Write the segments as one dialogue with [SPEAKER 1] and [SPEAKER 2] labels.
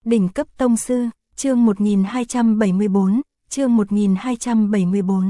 [SPEAKER 1] Đỉnh cấp tông sư, chương 1274, chương 1274.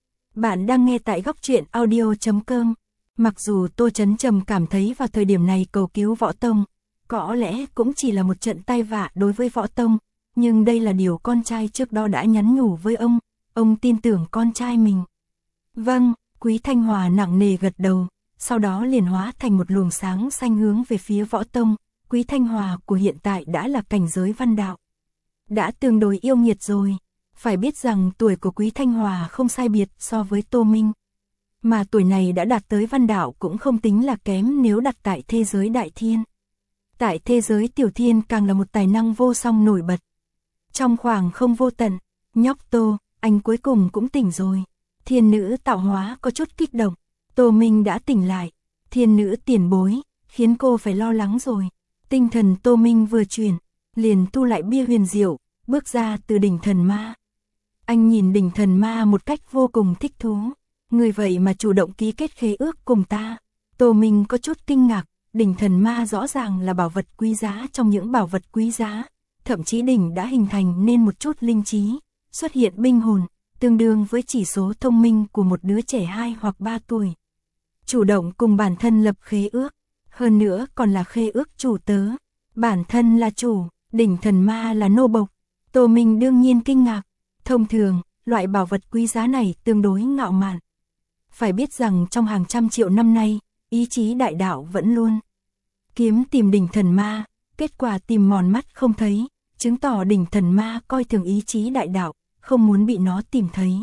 [SPEAKER 1] Bạn đang nghe tại góc truyện audio.com. Mặc dù Tô Chấn Trầm cảm thấy vào thời điểm này cầu cứu Võ Tông, có lẽ cũng chỉ là một trận tai vạ đối với Võ Tông, nhưng đây là điều con trai trước đó đã nhắn nhủ với ông tin tưởng con trai mình. Vâng, Quý Thanh Hòa nặng nề gật đầu, sau đó liền hóa thành một luồng sáng xanh hướng về phía Võ Tông. Quý Thanh Hòa của hiện tại đã là cảnh giới văn đạo, đã tương đối yêu nghiệt rồi. Phải biết rằng tuổi của Quý Thanh Hòa không sai biệt so với Tô Minh, mà tuổi này đã đạt tới văn đạo cũng không tính là kém nếu đặt tại thế giới đại thiên. Tại thế giới tiểu thiên càng là một tài năng vô song nổi bật. Trong khoảng không vô tận, nhóc Tô, anh cuối cùng cũng tỉnh rồi. Thiên nữ tạo hóa có chút kích động. Tô Minh đã tỉnh lại. Thiên nữ tiền bối, khiến cô phải lo lắng rồi. Tinh thần Tô Minh vừa chuyển, liền thu lại bia huyền diệu, bước ra từ đỉnh thần ma. Anh nhìn đỉnh thần ma một cách vô cùng thích thú. Người vậy mà chủ động ký kết khế ước cùng ta. Tô Minh có chút kinh ngạc, đỉnh thần ma rõ ràng là bảo vật quý giá trong những bảo vật quý giá. Thậm chí đỉnh đã hình thành nên một chút linh trí, xuất hiện binh hồn, tương đương với chỉ số thông minh của một đứa trẻ 2 hoặc 3 tuổi. Chủ động cùng bản thân lập khế ước, hơn nữa còn là khế ước chủ tớ. Bản thân là chủ, đỉnh thần ma là nô bộc. Tô Minh đương nhiên kinh ngạc. Thông thường, loại bảo vật quý giá này tương đối ngạo mạn. Phải biết rằng trong hàng trăm triệu năm nay, ý chí đại đạo vẫn luôn kiếm tìm đỉnh thần ma, kết quả tìm mòn mắt không thấy, chứng tỏ đỉnh thần ma coi thường ý chí đại đạo, không muốn bị nó tìm thấy.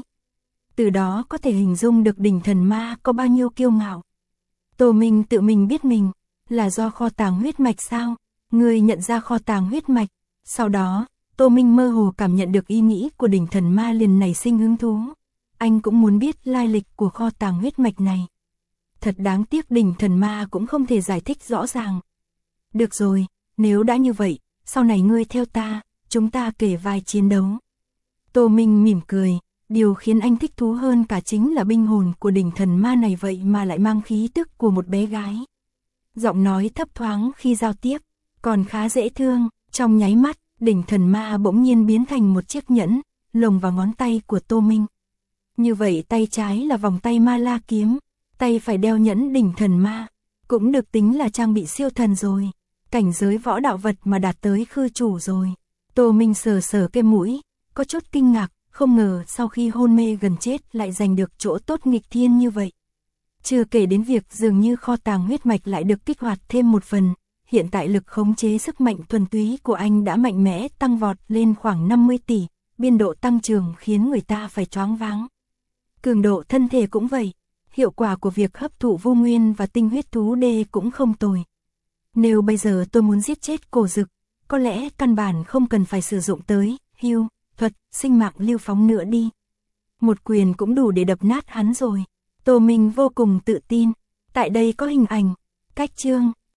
[SPEAKER 1] Từ đó có thể hình dung được đỉnh thần ma có bao nhiêu kiêu ngạo. Tô Minh tự mình biết mình, là do kho tàng huyết mạch sao? Người nhận ra kho tàng huyết mạch. Sau đó, Tô Minh mơ hồ cảm nhận được ý nghĩ của đỉnh thần ma liền nảy sinh hứng thú. Anh cũng muốn biết lai lịch của kho tàng huyết mạch này. Thật đáng tiếc đỉnh thần ma cũng không thể giải thích rõ ràng. Được rồi, nếu đã như vậy, sau này ngươi theo ta, chúng ta kể vai chiến đấu. Tô Minh mỉm cười, điều khiến anh thích thú hơn cả chính là binh hồn của đỉnh thần ma này vậy mà lại mang khí tức của một bé gái. Giọng nói thấp thoáng khi giao tiếp, còn khá dễ thương. Trong nháy mắt, đỉnh thần ma bỗng nhiên biến thành một chiếc nhẫn, lồng vào ngón tay của Tô Minh. Như vậy tay trái là vòng tay ma la kiếm, tay phải đeo nhẫn đỉnh thần ma, cũng được tính là trang bị siêu thần rồi. Cảnh giới võ đạo vật mà đạt tới khư chủ rồi. Tô Minh sờ sờ cái mũi, có chút kinh ngạc, không ngờ sau khi hôn mê gần chết lại giành được chỗ tốt nghịch thiên như vậy. Chưa kể đến việc dường như kho tàng huyết mạch lại được kích hoạt thêm một phần. Hiện tại lực khống chế sức mạnh thuần túy của anh đã mạnh mẽ tăng vọt lên khoảng 50 tỷ, biên độ tăng trưởng khiến người ta phải choáng váng. Cường độ thân thể cũng vậy, hiệu quả của việc hấp thụ vô nguyên và tinh huyết thú đê cũng không tồi. Nếu bây giờ tôi muốn giết chết Cổ Dực, có lẽ căn bản không cần phải sử dụng tới hưu thuật sinh mạng lưu phóng nữa đi. Một quyền cũng đủ để đập nát hắn rồi. Tô Minh vô cùng tự tin. Tại đây có hình ảnh, cách chương.